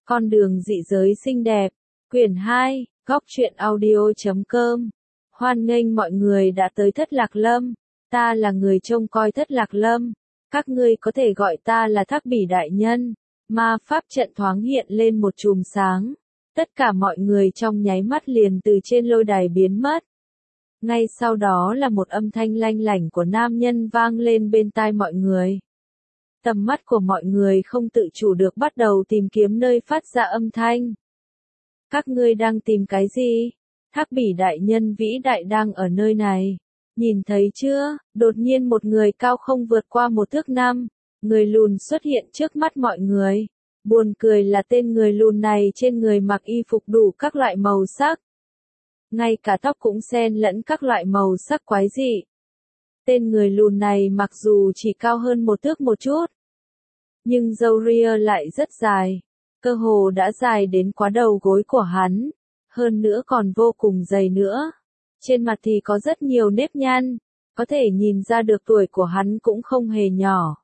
Con đường dị giới xinh đẹp, quyển 2, góc truyện audio.com. Hoan nghênh mọi người đã tới Thất Lạc Lâm, ta là người trông coi Thất Lạc Lâm, các ngươi có thể gọi ta là Thác Bỉ đại nhân. Ma pháp trận thoáng hiện lên một chùm sáng, tất cả mọi người trong nháy mắt liền từ trên lôi đài biến mất. Ngay sau đó là một âm thanh lanh lảnh của nam nhân vang lên bên tai mọi người. Tầm mắt của mọi người không tự chủ được bắt đầu tìm kiếm nơi phát ra âm thanh. Các ngươi đang tìm cái gì? Thác Bỉ đại nhân vĩ đại đang ở nơi này. Nhìn thấy chưa? Đột nhiên một người cao không vượt qua 1 thước 5, người lùn xuất hiện trước mắt mọi người. Buồn cười là tên người lùn này trên người mặc y phục đủ các loại màu sắc. Ngay cả tóc cũng xen lẫn các loại màu sắc quái dị. Tên người lùn này mặc dù chỉ cao hơn 1 thước một chút, nhưng râu ria lại rất dài, cơ hồ đã dài đến quá đầu gối của hắn, hơn nữa còn vô cùng dày nữa. Trên mặt thì có rất nhiều nếp nhăn, có thể nhìn ra được tuổi của hắn cũng không hề nhỏ.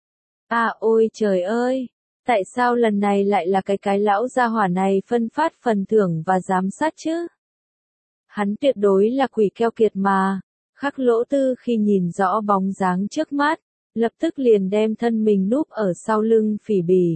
À ôi trời ơi, tại sao lần này lại là cái lão gia hỏa này phân phát phần thưởng và giám sát chứ? Hắn tuyệt đối là quỷ keo kiệt mà. Khắc Lỗ Tư khi nhìn rõ bóng dáng trước mắt, lập tức liền đem thân mình núp ở sau lưng Phỉ Bỉ.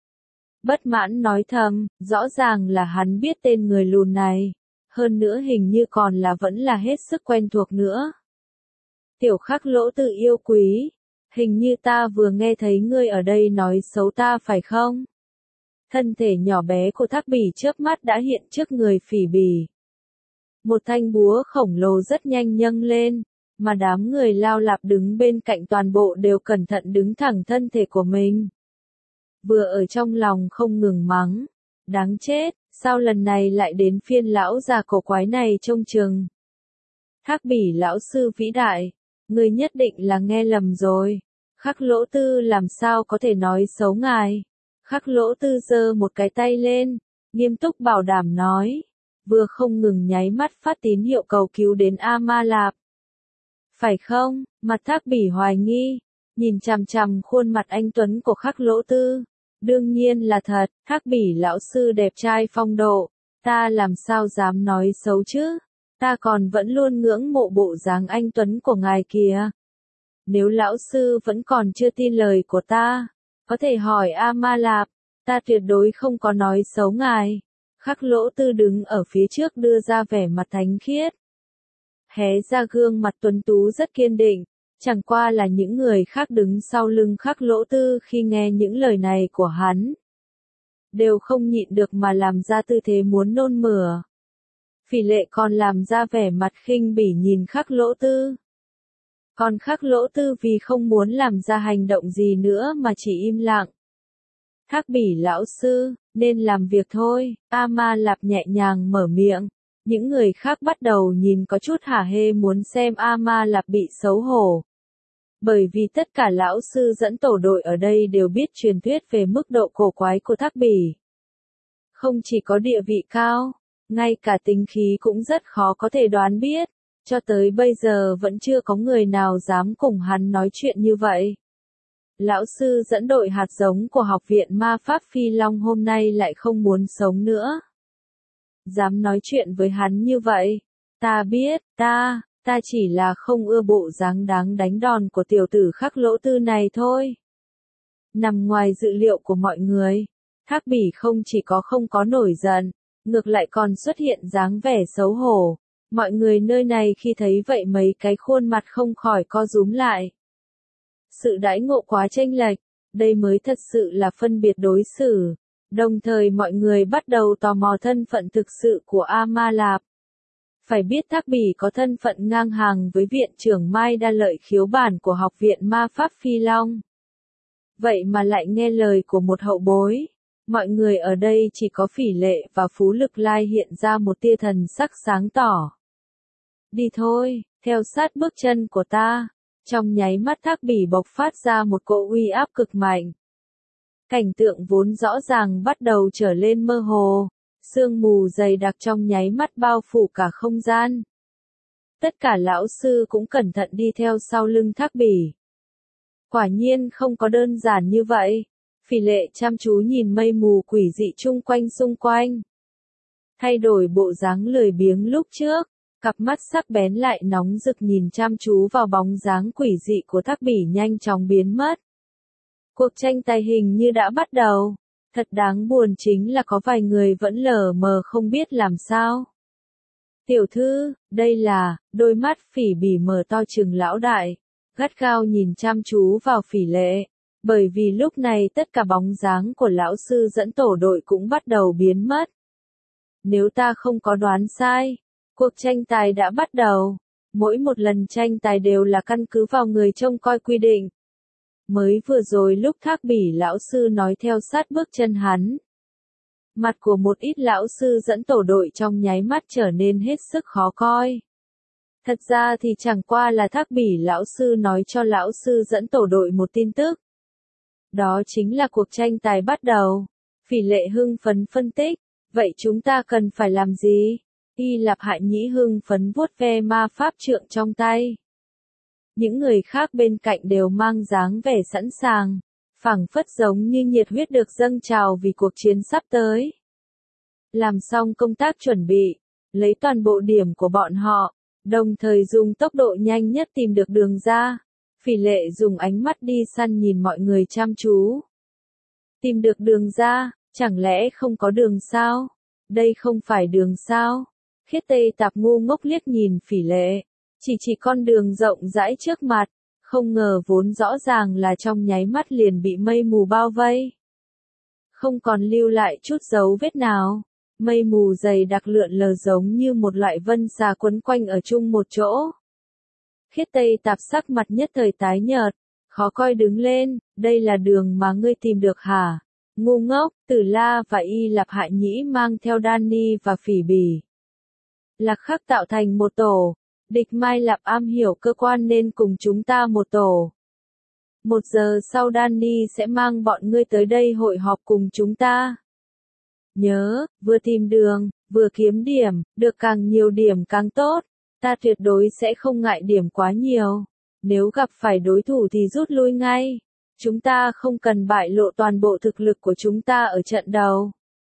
Bất mãn nói thầm, rõ ràng là hắn biết tên người lùn này, hơn nữa hình như còn là vẫn là hết sức quen thuộc nữa. Tiểu Khắc Lỗ Tư yêu quý, hình như ta vừa nghe thấy ngươi ở đây nói xấu ta phải không? Thân thể nhỏ bé của Thác Bỉ chớp mắt đã hiện trước người Phỉ Bỉ. Một thanh búa khổng lồ rất nhanh nhâng lên, mà đám người Lao Lạp đứng bên cạnh toàn bộ đều cẩn thận đứng thẳng thân thể của mình. Vừa ở trong lòng không ngừng mắng, đáng chết, sao lần này lại đến phiên lão già cổ quái này trông chừng. Thác Bỉ lão sư vĩ đại, người nhất định là nghe lầm rồi, Khắc Lỗ Tư làm sao có thể nói xấu ngài. Khắc Lỗ Tư giơ một cái tay lên, nghiêm túc bảo đảm nói, vừa không ngừng nháy mắt phát tín hiệu cầu cứu đến A-ma Lạp. Phải không? Mặt Thác Bỉ hoài nghi, nhìn chằm chằm khuôn mặt anh tuấn của Khắc Lỗ Tư. Đương nhiên là thật, Thác Bỉ lão sư đẹp trai phong độ, ta làm sao dám nói xấu chứ? Ta còn vẫn luôn ngưỡng mộ bộ dáng anh tuấn của ngài kìa. Nếu lão sư vẫn còn chưa tin lời của ta, có thể hỏi A-ma Lạp, ta tuyệt đối không có nói xấu ngài. Khắc Lỗ Tư đứng ở phía trước đưa ra vẻ mặt thánh khiết. Hé ra gương mặt tuấn tú rất kiên định, chẳng qua là những người khác đứng sau lưng Khắc Lỗ Tư khi nghe những lời này của hắn, đều không nhịn được mà làm ra tư thế muốn nôn mửa. Phỉ Lệ còn làm ra vẻ mặt khinh bỉ nhìn Khắc Lỗ Tư. Còn Khắc Lỗ Tư vì không muốn làm ra hành động gì nữa mà chỉ im lặng. Thác Bỉ lão sư, nên làm việc thôi, A-ma Lạp nhẹ nhàng mở miệng. Những người khác bắt đầu nhìn có chút hả hê muốn xem A-ma Lạp bị xấu hổ. Bởi vì tất cả lão sư dẫn tổ đội ở đây đều biết truyền thuyết về mức độ cổ quái của Thác Bỉ. Không chỉ có địa vị cao, ngay cả tính khí cũng rất khó có thể đoán biết. Cho tới bây giờ vẫn chưa có người nào dám cùng hắn nói chuyện như vậy. Lão sư dẫn đội hạt giống của học viện ma pháp Phi Long hôm nay lại không muốn sống nữa. Dám nói chuyện với hắn như vậy. Ta biết, ta chỉ là không ưa bộ dáng đáng đánh đòn của tiểu tử Khắc Lỗ Tư này thôi. Nằm ngoài dự liệu của mọi người, Thác Bỉ không chỉ không có nổi giận, ngược lại còn xuất hiện dáng vẻ xấu hổ. Mọi người nơi này khi thấy vậy mấy cái khuôn mặt không khỏi co rúm lại. Sự đãi ngộ quá chênh lệch, đây mới thật sự là phân biệt đối xử. Đồng thời mọi người bắt đầu tò mò thân phận thực sự của A-ma Lạp. Phải biết Thác Bỉ có thân phận ngang hàng với viện trưởng Mai Đa Lợi khiếu bản của học viện ma pháp Phi Long. Vậy mà lại nghe lời của một hậu bối. Mọi người ở đây chỉ có Phỉ Lệ và Phú Lực Lai hiện ra một tia thần sắc sáng tỏ. Đi thôi, theo sát bước chân của ta. Trong nháy mắt Thác Bỉ bộc phát ra một cỗ uy áp cực mạnh. Cảnh tượng vốn rõ ràng bắt đầu trở lên mơ hồ, sương mù dày đặc trong nháy mắt bao phủ cả không gian. Tất cả lão sư cũng cẩn thận đi theo sau lưng Thác Bỉ. Quả nhiên không có đơn giản như vậy. Phỉ Lệ chăm chú nhìn mây mù quỷ dị chung quanh xung quanh. Thay đổi bộ dáng lười biếng lúc trước, cặp mắt sắc bén lại nóng rực nhìn chăm chú vào bóng dáng quỷ dị của Thác Bỉ nhanh chóng biến mất. Cuộc tranh tài hình như đã bắt đầu. Thật đáng buồn chính là có vài người vẫn lờ mờ không biết làm sao. Tiểu thư, đây là, đôi mắt Phỉ Bỉ mở to trừng lão đại, gắt gao nhìn chăm chú vào Phỉ Lệ, bởi vì lúc này tất cả bóng dáng của lão sư dẫn tổ đội cũng bắt đầu biến mất. Nếu ta không có đoán sai, cuộc tranh tài đã bắt đầu. Mỗi một lần tranh tài đều là căn cứ vào người trông coi quy định. Mới vừa rồi lúc Thác Bỉ lão sư nói theo sát bước chân hắn. Mặt của một ít lão sư dẫn tổ đội trong nháy mắt trở nên hết sức khó coi. Thật ra thì chẳng qua là Thác Bỉ lão sư nói cho lão sư dẫn tổ đội một tin tức. Đó chính là cuộc tranh tài bắt đầu. Phỉ Lệ hưng phấn phân tích, vậy chúng ta cần phải làm gì? Y Lạp Hại Nhĩ hưng phấn vuốt ve ma pháp trượng trong tay. Những người khác bên cạnh đều mang dáng vẻ sẵn sàng, phảng phất giống như nhiệt huyết được dâng trào vì cuộc chiến sắp tới. Làm xong công tác chuẩn bị, lấy toàn bộ điểm của bọn họ, đồng thời dùng tốc độ nhanh nhất tìm được đường ra. Phỉ Lệ dùng ánh mắt đi săn nhìn mọi người chăm chú. Tìm được đường ra, chẳng lẽ không có đường sao? Đây không phải đường sao? Khiết Tây Tạp ngu ngốc liếc nhìn Phỉ Lệ, chỉ con đường rộng rãi trước mặt, không ngờ vốn rõ ràng là trong nháy mắt liền bị mây mù bao vây. Không còn lưu lại chút dấu vết nào, mây mù dày đặc lượn lờ giống như một loại vân xà quấn quanh ở chung một chỗ. Khiết Tây Tạp sắc mặt nhất thời tái nhợt, khó coi đứng lên, đây là đường mà ngươi tìm được hả? Ngu ngốc, Tử La và Y Lạp Hại Nhĩ mang theo Danny và Phỉ Bỉ. Lạc Khắc tạo thành một tổ, địch Mai Lạp am hiểu cơ quan nên cùng chúng ta một tổ. 1 giờ sau Danny sẽ mang bọn ngươi tới đây hội họp cùng chúng ta. Nhớ, vừa tìm đường, vừa kiếm điểm, được càng nhiều điểm càng tốt. Ta tuyệt đối sẽ không ngại điểm quá nhiều. Nếu gặp phải đối thủ thì rút lui ngay. Chúng ta không cần bại lộ toàn bộ thực lực của chúng ta ở trận đầu.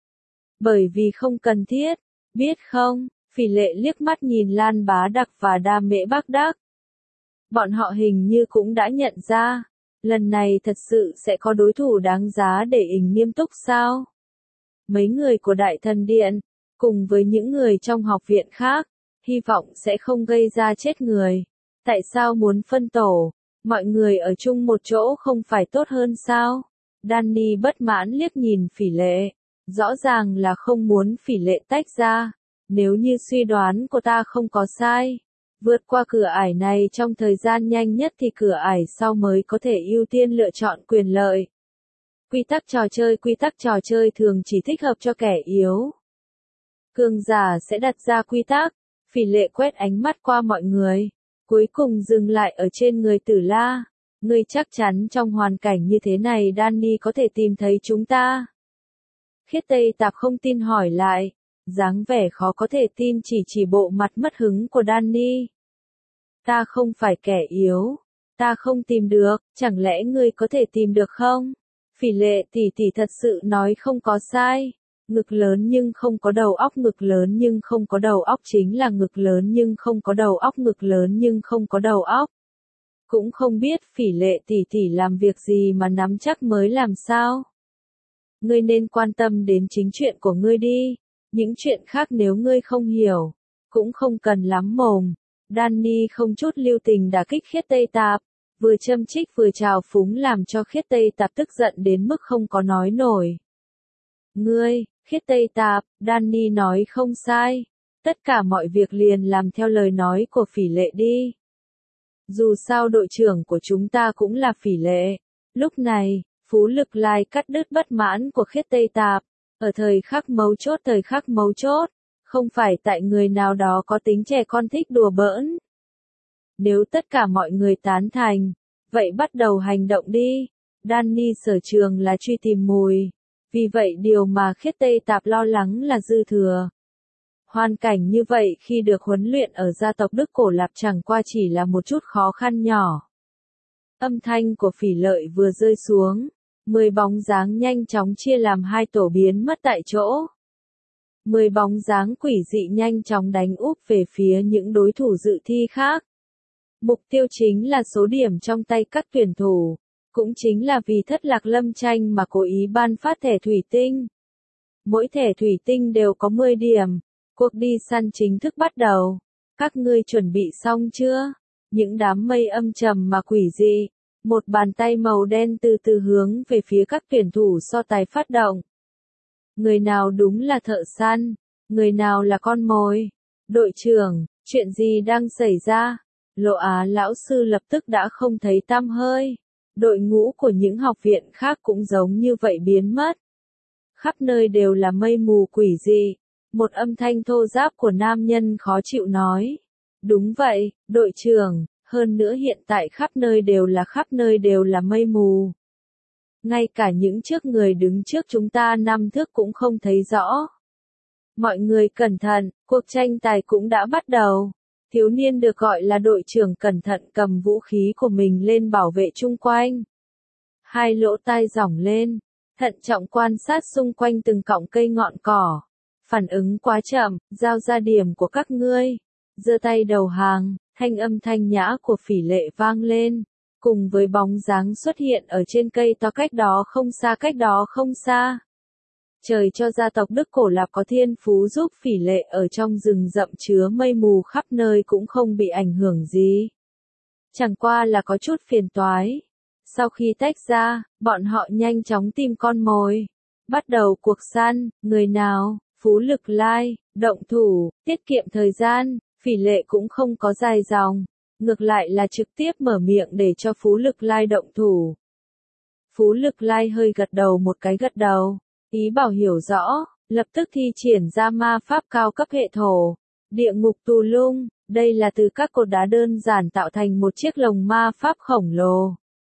Bởi vì không cần thiết, biết không? Phỉ Lệ liếc mắt nhìn Lan Bá Đặc và Đa Mễ Bác Đắc. Bọn họ hình như cũng đã nhận ra, lần này thật sự sẽ có đối thủ đáng giá để ình nghiêm túc sao? Mấy người của Đại Thần Điện, cùng với những người trong học viện khác, hy vọng sẽ không gây ra chết người. Tại sao muốn phân tổ? Mọi người ở chung một chỗ không phải tốt hơn sao? Danny bất mãn liếc nhìn Phỉ Lệ, rõ ràng là không muốn Phỉ Lệ tách ra. Nếu như suy đoán của ta không có sai, vượt qua cửa ải này trong thời gian nhanh nhất thì cửa ải sau mới có thể ưu tiên lựa chọn quyền lợi. Quy tắc trò chơi thường chỉ thích hợp cho kẻ yếu. Cường giả sẽ đặt ra quy tắc. Phỉ Lệ quét ánh mắt qua mọi người, cuối cùng dừng lại ở trên người Tử La. Ngươi chắc chắn trong hoàn cảnh như thế này Danny có thể tìm thấy chúng ta? Khiết Tây Tạp không tin hỏi lại, dáng vẻ khó có thể tin chỉ bộ mặt mất hứng của Danny. Ta không phải kẻ yếu, ta không tìm được, chẳng lẽ ngươi có thể tìm được không? Phỉ Lệ tỷ thật sự nói không có sai. Ngực lớn nhưng không có đầu óc, ngực lớn nhưng không có đầu óc chính là ngực lớn nhưng không có đầu óc, ngực lớn nhưng không có đầu óc. Cũng không biết Phỉ Lệ tỷ làm việc gì mà nắm chắc mới làm sao. Ngươi nên quan tâm đến chính chuyện của ngươi đi, những chuyện khác nếu ngươi không hiểu, cũng không cần lắm mồm. Danny không chút lưu tình đả kích Khiết Tây Tạp, vừa châm chích vừa trào phúng làm cho Khiết Tây Tạp tức giận đến mức không có nói nổi. Ngươi, Khiết Tây Tạp, Danny nói không sai. Tất cả mọi việc liền làm theo lời nói của Phỉ Lệ đi. Dù sao đội trưởng của chúng ta cũng là Phỉ Lệ. Lúc này, Phú Lực Lai cắt đứt bất mãn của Khiết Tây Tạp. Ở thời khắc mấu chốt, không phải tại người nào đó có tính trẻ con thích đùa bỡn. Nếu tất cả mọi người tán thành, vậy bắt đầu hành động đi. Danny sở trường là truy tìm mùi. Vì vậy điều mà Khiết Tây Tạp lo lắng là dư thừa. Hoàn cảnh như vậy khi được huấn luyện ở gia tộc Đức Cổ Lạp chẳng qua chỉ là một chút khó khăn nhỏ. Âm thanh của Phỉ Lợi vừa rơi xuống, 10 bóng dáng nhanh chóng chia làm hai tổ biến mất tại chỗ. 10 bóng dáng quỷ dị nhanh chóng đánh úp về phía những đối thủ dự thi khác. Mục tiêu chính là số điểm trong tay các tuyển thủ, cũng chính là vì Thất Lạc Lâm tranh mà cố ý ban phát thẻ thủy tinh. Mỗi thẻ thủy tinh đều có 10 điểm. Cuộc đi săn chính thức bắt đầu. Các ngươi chuẩn bị xong chưa? Những đám mây âm trầm mà quỷ dị. Một bàn tay màu đen từ từ hướng về phía các tuyển thủ so tài phát động. Người nào đúng là thợ săn? Người nào là con mồi? Đội trưởng, chuyện gì đang xảy ra? Lộ Á lão sư lập tức đã không thấy tăm hơi. Đội ngũ của những học viện khác cũng giống như vậy biến mất. Khắp nơi đều là mây mù quỷ dị. Một âm thanh thô ráp của nam nhân khó chịu nói. Đúng vậy, đội trưởng, hơn nữa hiện tại khắp nơi đều là mây mù. Ngay cả những trước người đứng trước chúng ta 5 thước cũng không thấy rõ. Mọi người cẩn thận, cuộc tranh tài cũng đã bắt đầu. Thiếu niên được gọi là đội trưởng cẩn thận cầm vũ khí của mình lên bảo vệ chung quanh. Hai lỗ tai giỏng lên, thận trọng quan sát xung quanh từng cọng cây ngọn cỏ. Phản ứng quá chậm, giao ra điểm của các ngươi. Giơ tay đầu hàng, thanh âm thanh nhã của Phỉ Lệ vang lên, cùng với bóng dáng xuất hiện ở trên cây to cách đó không xa. Trời cho gia tộc Đức Cổ Lạp có thiên phú giúp Phỉ Lệ ở trong rừng rậm chứa mây mù khắp nơi cũng không bị ảnh hưởng gì. Chẳng qua là có chút phiền toái. Sau khi tách ra, bọn họ nhanh chóng tìm con mồi. Bắt đầu cuộc săn, người nào, Phú Lực Lai, động thủ, tiết kiệm thời gian, Phỉ Lệ cũng không có dài dòng. Ngược lại là trực tiếp mở miệng để cho Phú Lực Lai động thủ. Phú Lực Lai hơi gật đầu một cái gật đầu. Ý bảo hiểu rõ, lập tức thi triển ra ma pháp cao cấp hệ thổ. Địa ngục tù lung, đây là từ các cột đá đơn giản tạo thành một chiếc lồng ma pháp khổng lồ.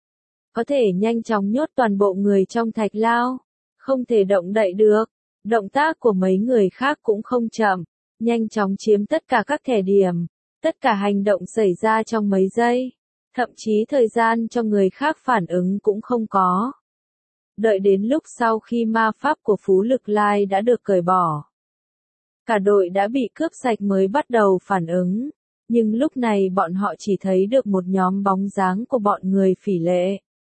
Có thể nhanh chóng nhốt toàn bộ người trong thạch lao, không thể động đậy được. Động tác của mấy người khác cũng không chậm, nhanh chóng chiếm tất cả các thẻ điểm. Tất cả hành động xảy ra trong mấy giây, thậm chí thời gian cho người khác phản ứng cũng không có. Đợi đến lúc sau khi ma pháp của Phú Lực Lai đã được cởi bỏ, cả đội đã bị cướp sạch mới bắt đầu phản ứng, nhưng lúc này bọn họ chỉ thấy được một nhóm bóng dáng của bọn người Phỉ Lệ.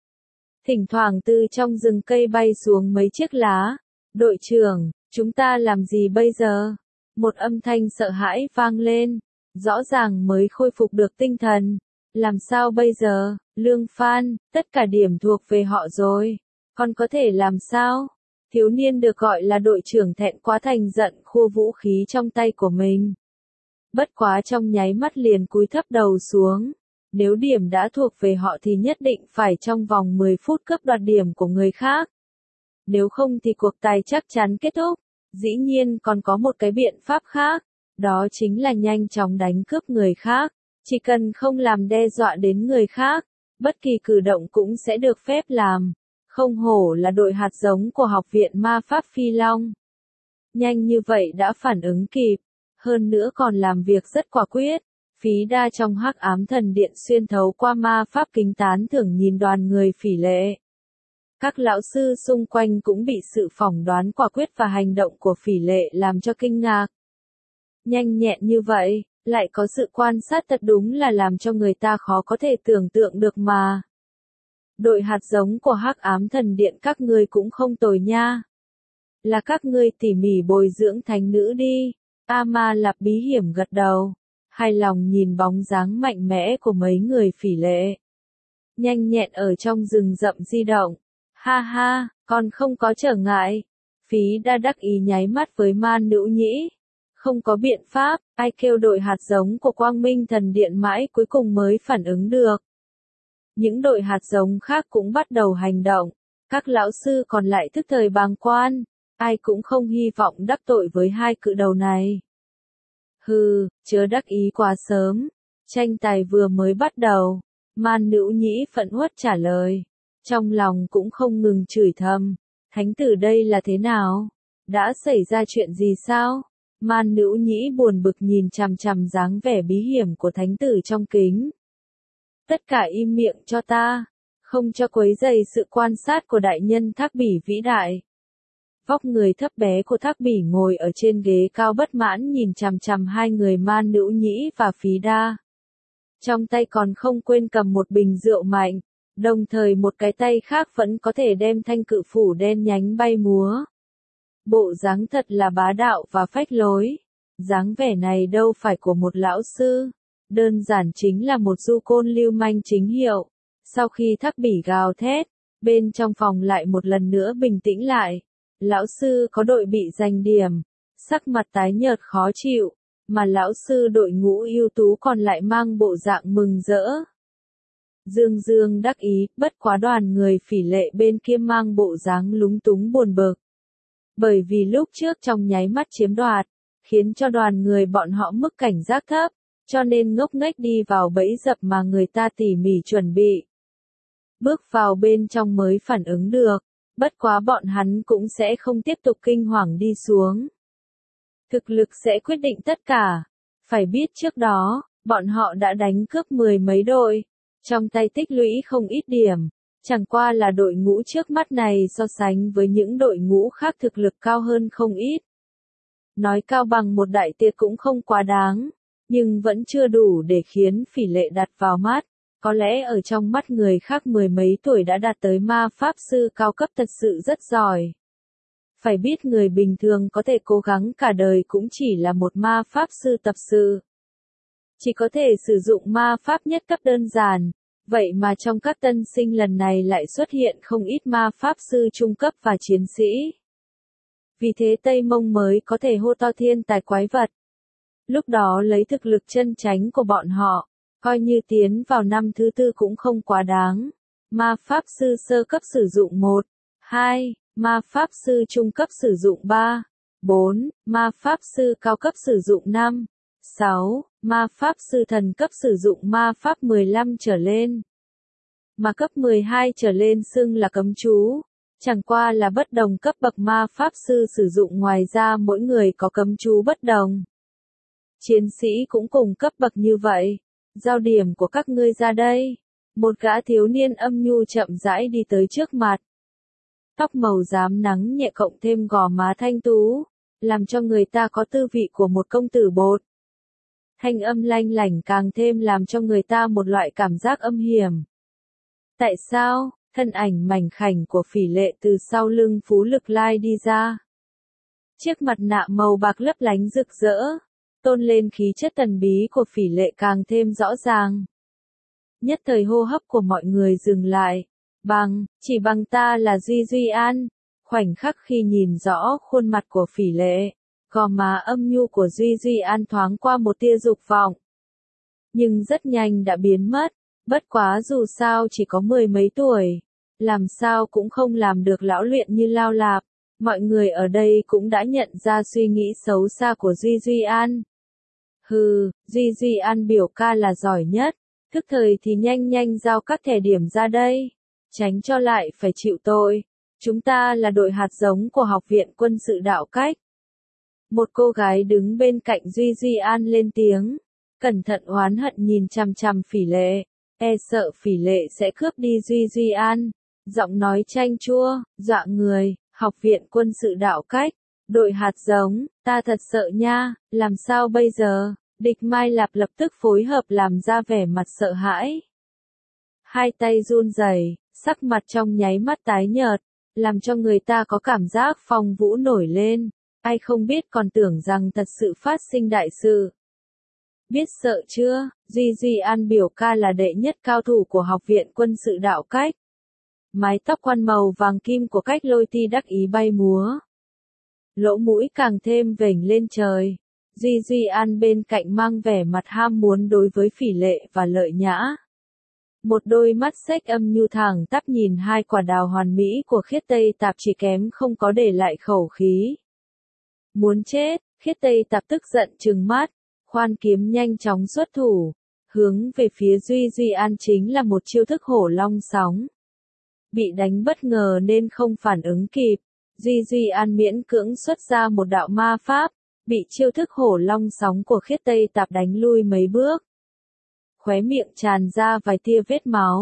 Thỉnh thoảng từ trong rừng cây bay xuống mấy chiếc lá. Đội trưởng, chúng ta làm gì bây giờ? Một âm thanh sợ hãi vang lên. Rõ ràng mới khôi phục được tinh thần. Làm sao bây giờ, Lương Phan, tất cả điểm thuộc về họ rồi. Còn có thể làm sao? Thiếu niên được gọi là đội trưởng thẹn quá thành giận khua vũ khí trong tay của mình. Bất quá trong nháy mắt liền cúi thấp đầu xuống. Nếu điểm đã thuộc về họ thì nhất định phải trong vòng 10 phút cướp đoạt điểm của người khác. Nếu không thì cuộc tài chắc chắn kết thúc. Dĩ nhiên còn có một cái biện pháp khác. Đó chính là nhanh chóng đánh cướp người khác. Chỉ cần không làm đe dọa đến người khác, bất kỳ cử động cũng sẽ được phép làm. Không hổ là đội hạt giống của Học viện Ma Pháp Phi Long. Nhanh như vậy đã phản ứng kịp. Hơn nữa còn làm việc rất quả quyết. Phí Đa trong Hắc Ám Thần Điện xuyên thấu qua ma pháp kính tán thưởng nhìn đoàn người Phỉ Lệ. Các lão sư xung quanh cũng bị sự phỏng đoán quả quyết và hành động của Phỉ Lệ làm cho kinh ngạc. Nhanh nhẹn như vậy, lại có sự quan sát thật đúng là làm cho người ta khó có thể tưởng tượng được mà. Đội hạt giống của Hắc Ám Thần Điện các ngươi cũng không tồi nha. Là các ngươi tỉ mỉ bồi dưỡng thánh nữ đi. A-ma Lạp bí hiểm gật đầu. Hài lòng nhìn bóng dáng mạnh mẽ của mấy người Phỉ Lệ. Nhanh nhẹn ở trong rừng rậm di động. Ha ha, còn không có trở ngại. Phí Đa đắc ý nháy mắt với Man Nữ Nhĩ. Không có biện pháp, ai kêu đội hạt giống của Quang Minh Thần Điện mãi cuối cùng mới phản ứng được. Những đội hạt giống khác cũng bắt đầu hành động. Các lão sư còn lại thức thời bàng quan. Ai cũng không hy vọng đắc tội với hai cự đầu này. Hừ, chớ đắc ý quá sớm. Tranh tài vừa mới bắt đầu. Man Nữ Nhĩ phẫn uất trả lời. Trong lòng cũng không ngừng chửi thầm. Thánh tử đây là thế nào? Đã xảy ra chuyện gì sao? Man Nữ Nhĩ buồn bực nhìn chằm chằm dáng vẻ bí hiểm của thánh tử trong kính. Tất cả im miệng cho ta. không cho quấy rầy sự quan sát của đại nhân Thác Bỉ vĩ đại. Vóc người thấp bé của Thác Bỉ ngồi ở trên ghế cao bất mãn nhìn chằm chằm hai người Man Nữu Nhĩ và Phí Đa. Trong tay còn không quên cầm một bình rượu mạnh, đồng thời một cái tay khác vẫn có thể đem thanh cự phủ đen nhánh bay múa. Bộ dáng thật là bá đạo và phách lối. Dáng vẻ này đâu phải của một lão sư, đơn giản chính là một du côn lưu manh chính hiệu. Sau khi Thác Bỉ gào thét, bên trong phòng lại một lần nữa bình tĩnh lại. Lão sư có đội bị giành điểm, sắc mặt tái nhợt khó chịu, mà lão sư đội ngũ ưu tú còn lại mang bộ dạng mừng rỡ. Dương dương đắc ý, bất quá đoàn người Phỉ Lệ bên kia mang bộ dáng lúng túng buồn bực. Bởi vì lúc trước trong nháy mắt chiếm đoạt, khiến cho đoàn người bọn họ mức cảnh giác thấp, cho nên ngốc nghếch đi vào bẫy dập mà người ta tỉ mỉ chuẩn bị. Bước vào bên trong mới phản ứng được, bất quá bọn hắn cũng sẽ không tiếp tục kinh hoàng đi xuống. Thực lực sẽ quyết định tất cả. Phải biết trước đó, bọn họ đã đánh cướp 10 mấy đội, trong tay tích lũy không ít điểm. Chẳng qua là đội ngũ trước mắt này so sánh với những đội ngũ khác thực lực cao hơn không ít. Nói cao bằng một đại tiệc cũng không quá đáng, nhưng vẫn chưa đủ để khiến Phỉ Lệ đặt vào mắt. Có lẽ ở trong mắt người khác 10 mấy tuổi đã đạt tới ma pháp sư cao cấp thật sự rất giỏi. Phải biết người bình thường có thể cố gắng cả đời cũng chỉ là một ma pháp sư tập sự. Chỉ có thể sử dụng ma pháp nhất cấp đơn giản, vậy mà trong các tân sinh lần này lại xuất hiện không ít ma pháp sư trung cấp và chiến sĩ. Vì thế Tây Mông mới có thể hô to thiên tài quái vật. Lúc đó lấy thực lực chân chánh của bọn họ, coi như tiến vào năm thứ tư cũng không quá đáng. Ma pháp sư sơ cấp sử dụng 1, 2, ma pháp sư trung cấp sử dụng 3, 4, ma pháp sư cao cấp sử dụng 5, 6, ma pháp sư thần cấp sử dụng ma pháp 15 trở lên. Mà cấp 12 trở lên xưng là cấm chú, chẳng qua là bất đồng cấp bậc ma pháp sư sử dụng, ngoài ra mỗi người có cấm chú bất đồng. Chiến sĩ cũng cùng cấp bậc như vậy. Giao điểm của các ngươi ra đây. Một gã thiếu niên âm nhu chậm rãi đi tới trước mặt. Tóc màu xám nắng nhẹ cộng thêm gò má thanh tú, làm cho người ta có tư vị của một công tử bột. Thanh âm lanh lảnh càng thêm làm cho người ta một loại cảm giác âm hiểm. Tại sao? Thân ảnh mảnh khảnh của Phỉ Lệ từ sau lưng Phú Lực Lai đi ra. Chiếc mặt nạ màu bạc lấp lánh rực rỡ, tôn lên khí chất thần bí của Phỉ Lệ càng thêm rõ ràng. Nhất thời hô hấp của mọi người dừng lại. Chỉ bằng ta là Duy An. Khoảnh khắc khi nhìn rõ khuôn mặt của Phỉ Lệ, gò má âm nhu của Duy An thoáng qua một tia dục vọng. Nhưng rất nhanh đã biến mất, bất quá dù sao chỉ có 10 mấy tuổi, làm sao cũng không làm được lão luyện như Lao Lạp. Mọi người ở đây cũng đã nhận ra suy nghĩ xấu xa của Duy An. Hừ, Duy An biểu ca là giỏi nhất, thức thời thì nhanh giao các thẻ điểm ra đây, tránh cho lại phải chịu tội. Chúng ta là đội hạt giống của Học viện Quân sự Đạo Cách. Một cô gái đứng bên cạnh Duy An lên tiếng, cẩn thận oán hận nhìn chằm chằm Phỉ Lệ, sợ Phỉ Lệ sẽ cướp đi Duy An. Giọng nói chanh chua, dọa người. Học viện Quân sự Đạo Cách, đội hạt giống, ta thật sợ nha, làm sao bây giờ? Địch Mai Lạp lập tức phối hợp làm ra vẻ mặt sợ hãi. Hai tay run rẩy, sắc mặt trong nháy mắt tái nhợt, làm cho người ta có cảm giác phong vũ nổi lên. Ai không biết còn tưởng rằng thật sự phát sinh đại sự. Biết sợ chưa? Duy An biểu ca là đệ nhất cao thủ của Học viện Quân sự Đạo Cách. Mái tóc quan màu vàng kim của Cách Lôi Ti đắc ý bay múa. Lỗ mũi càng thêm vểnh lên trời. Duy An bên cạnh mang vẻ mặt ham muốn đối với Phỉ Lệ và Lợi Nhã. Một đôi mắt xếch âm nhu thẳng tắp nhìn hai quả đào hoàn mỹ của Khiết Tây Tạp chỉ kém không có để lại khẩu khí. Muốn chết, Khiết Tây Tạp tức giận trừng mắt, khoan kiếm nhanh chóng xuất thủ, hướng về phía Duy An chính là một chiêu thức hổ long sóng. Bị đánh bất ngờ nên không phản ứng kịp, Duy An miễn cưỡng xuất ra một đạo ma pháp, bị chiêu thức hổ long sóng của Khiết Tây Tạp đánh lui mấy bước. Khóe miệng tràn ra vài tia vết máu,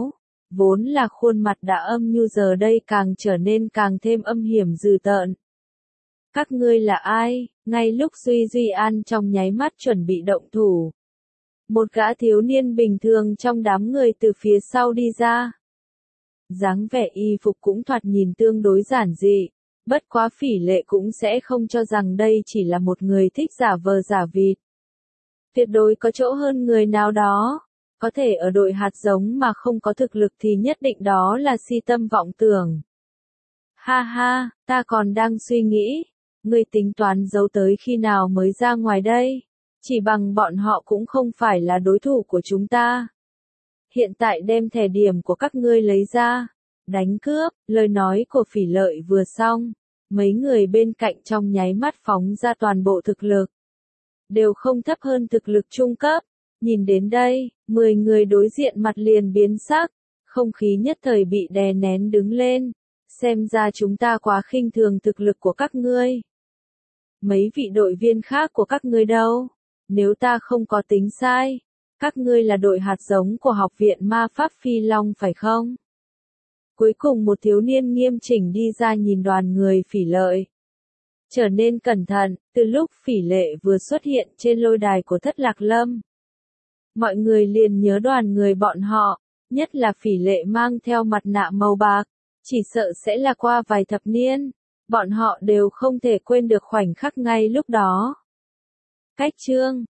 Vốn là khuôn mặt đã âm nhu giờ đây càng trở nên càng thêm âm hiểm dữ tợn. Các ngươi là ai? Ngay lúc Duy An trong nháy mắt chuẩn bị động thủ. Một gã thiếu niên bình thường trong đám người từ phía sau đi ra. Dáng vẻ y phục cũng thoạt nhìn tương đối giản dị, bất quá Phỉ Lệ cũng sẽ không cho rằng đây chỉ là một người thích giả vờ giả vịt. Tuyệt đối có chỗ hơn người nào đó, có thể ở đội hạt giống mà không có thực lực thì nhất định đó là si tâm vọng tưởng. Ha ha, ta còn đang suy nghĩ, ngươi tính toán giấu tới khi nào mới ra ngoài đây, chỉ bằng bọn họ cũng không phải là đối thủ của chúng ta. Hiện tại đem thẻ điểm của các ngươi lấy ra, đánh cướp. Lời nói của Phỉ Lợi vừa xong, mấy người bên cạnh trong nháy mắt phóng ra toàn bộ thực lực. Đều không thấp hơn thực lực trung cấp. Nhìn đến đây, 10 người đối diện mặt liền biến sắc, không khí nhất thời bị đè nén đứng lên. Xem ra chúng ta quá khinh thường thực lực của các ngươi. Mấy vị đội viên khác của các ngươi đâu? Nếu ta không có tính sai, các ngươi là đội hạt giống của học viện ma pháp Phi Long phải không? Cuối cùng một thiếu niên nghiêm chỉnh đi ra nhìn đoàn người Phỉ Lợi. Trở nên cẩn thận, từ lúc Phỉ Lệ vừa xuất hiện trên lôi đài của Thất Lạc Lâm. Mọi người liền nhớ đoàn người bọn họ, nhất là Phỉ Lệ mang theo mặt nạ màu bạc, chỉ sợ sẽ là qua vài thập niên. Bọn họ đều không thể quên được khoảnh khắc ngay lúc đó. Cách chương